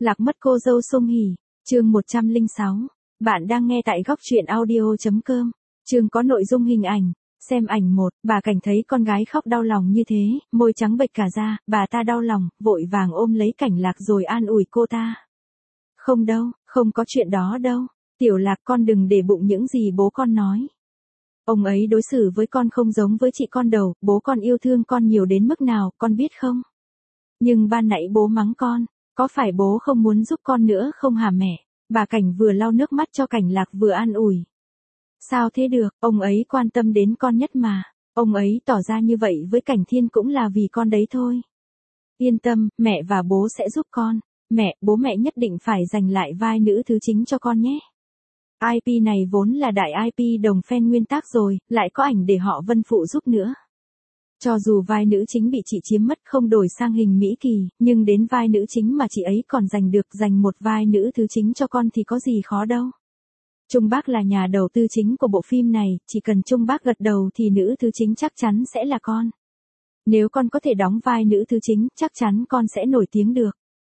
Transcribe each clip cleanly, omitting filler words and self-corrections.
Lạc mất cô dâu Song Hỷ, chương 106. Bạn đang nghe tại góc truyện audio.com. Chương có nội dung hình ảnh. Xem ảnh 1, bà Cảnh thấy con gái khóc đau lòng như thế, môi trắng bệch cả ra, bà ta đau lòng, vội vàng ôm lấy Cảnh Lạc rồi an ủi cô ta. Không đâu, không có chuyện đó đâu. Tiểu Lạc, con đừng để bụng những gì bố con nói. Ông ấy đối xử với con không giống với chị con đầu, bố con yêu thương con nhiều đến mức nào, con biết không? Nhưng ban nãy bố mắng con, có phải bố không muốn giúp con nữa không hả mẹ? Bà Cảnh vừa lau nước mắt cho Cảnh Lạc vừa an ủi. Sao thế được, ông ấy quan tâm đến con nhất mà. Ông ấy tỏ ra như vậy với Cảnh Thiên cũng là vì con đấy thôi. Yên tâm, mẹ và bố sẽ giúp con. Mẹ, bố mẹ nhất định phải giành lại vai nữ thứ chính cho con nhé. IP này vốn là đại IP đồng fan nguyên tác rồi, lại có ảnh để họ Vân phụ giúp nữa. Cho dù vai nữ chính bị chị chiếm mất không đổi sang hình Mỹ Kỳ, nhưng đến vai nữ chính mà chị ấy còn giành một vai nữ thứ chính cho con thì có gì khó đâu. Trung Bác là nhà đầu tư chính của bộ phim này, chỉ cần Trung Bác gật đầu thì nữ thứ chính chắc chắn sẽ là con. Nếu con có thể đóng vai nữ thứ chính, chắc chắn con sẽ nổi tiếng được.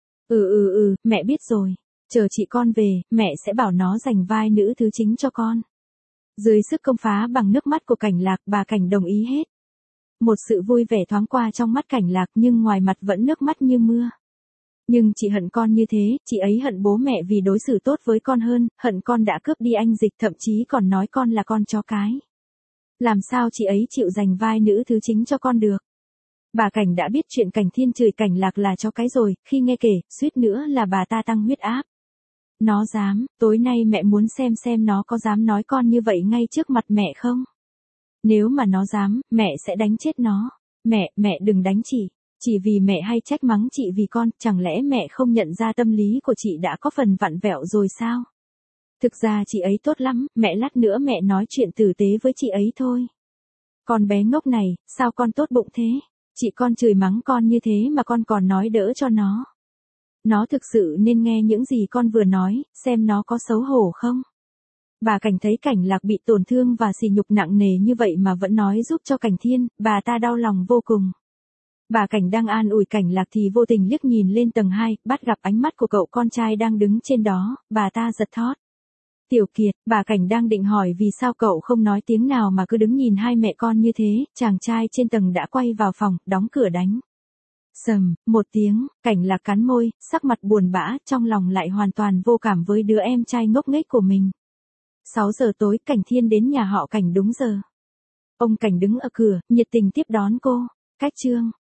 Mẹ biết rồi. Chờ chị con về, mẹ sẽ bảo nó giành vai nữ thứ chính cho con. Dưới sức công phá bằng nước mắt của Cảnh Lạc, bà Cảnh đồng ý hết. Một sự vui vẻ thoáng qua trong mắt Cảnh Lạc nhưng ngoài mặt vẫn nước mắt như mưa. Nhưng chị hận con như thế, chị ấy hận bố mẹ vì đối xử tốt với con hơn, hận con đã cướp đi anh Dịch, thậm chí còn nói con là con chó cái. Làm sao chị ấy chịu giành vai nữ thứ chính cho con được? Bà Cảnh đã biết chuyện Cảnh Thiên chửi Cảnh Lạc là chó cái rồi, khi nghe kể, suýt nữa là bà ta tăng huyết áp. Nó dám, tối nay mẹ muốn xem nó có dám nói con như vậy ngay trước mặt mẹ không? Nếu mà nó dám, mẹ sẽ đánh chết nó. Mẹ đừng đánh chị. Chỉ vì mẹ hay trách mắng chị vì con, chẳng lẽ mẹ không nhận ra tâm lý của chị đã có phần vặn vẹo rồi sao? Thực ra chị ấy tốt lắm, mẹ lát nữa mẹ nói chuyện tử tế với chị ấy thôi. Con bé ngốc này, sao con tốt bụng thế? Chị con chửi mắng con như thế mà con còn nói đỡ cho nó. Nó thực sự nên nghe những gì con vừa nói, xem nó có xấu hổ không? Bà Cảnh thấy Cảnh Lạc bị tổn thương và sỉ nhục nặng nề như vậy mà vẫn nói giúp cho Cảnh Thiên, bà ta đau lòng vô cùng. Bà Cảnh đang an ủi Cảnh Lạc thì vô tình liếc nhìn lên tầng 2, bắt gặp ánh mắt của cậu con trai đang đứng trên đó, bà ta giật thót. Tiểu Kiệt, bà Cảnh đang định hỏi vì sao cậu không nói tiếng nào mà cứ đứng nhìn hai mẹ con như thế, chàng trai trên tầng đã quay vào phòng, đóng cửa đánh. Sầm, một tiếng, Cảnh Lạc cắn môi, sắc mặt buồn bã, trong lòng lại hoàn toàn vô cảm với đứa em trai ngốc nghếch của mình. 6 giờ tối, Cảnh Thiên đến nhà họ Cảnh đúng giờ. Ông Cảnh đứng ở cửa, nhiệt tình tiếp đón cô. Cách chương.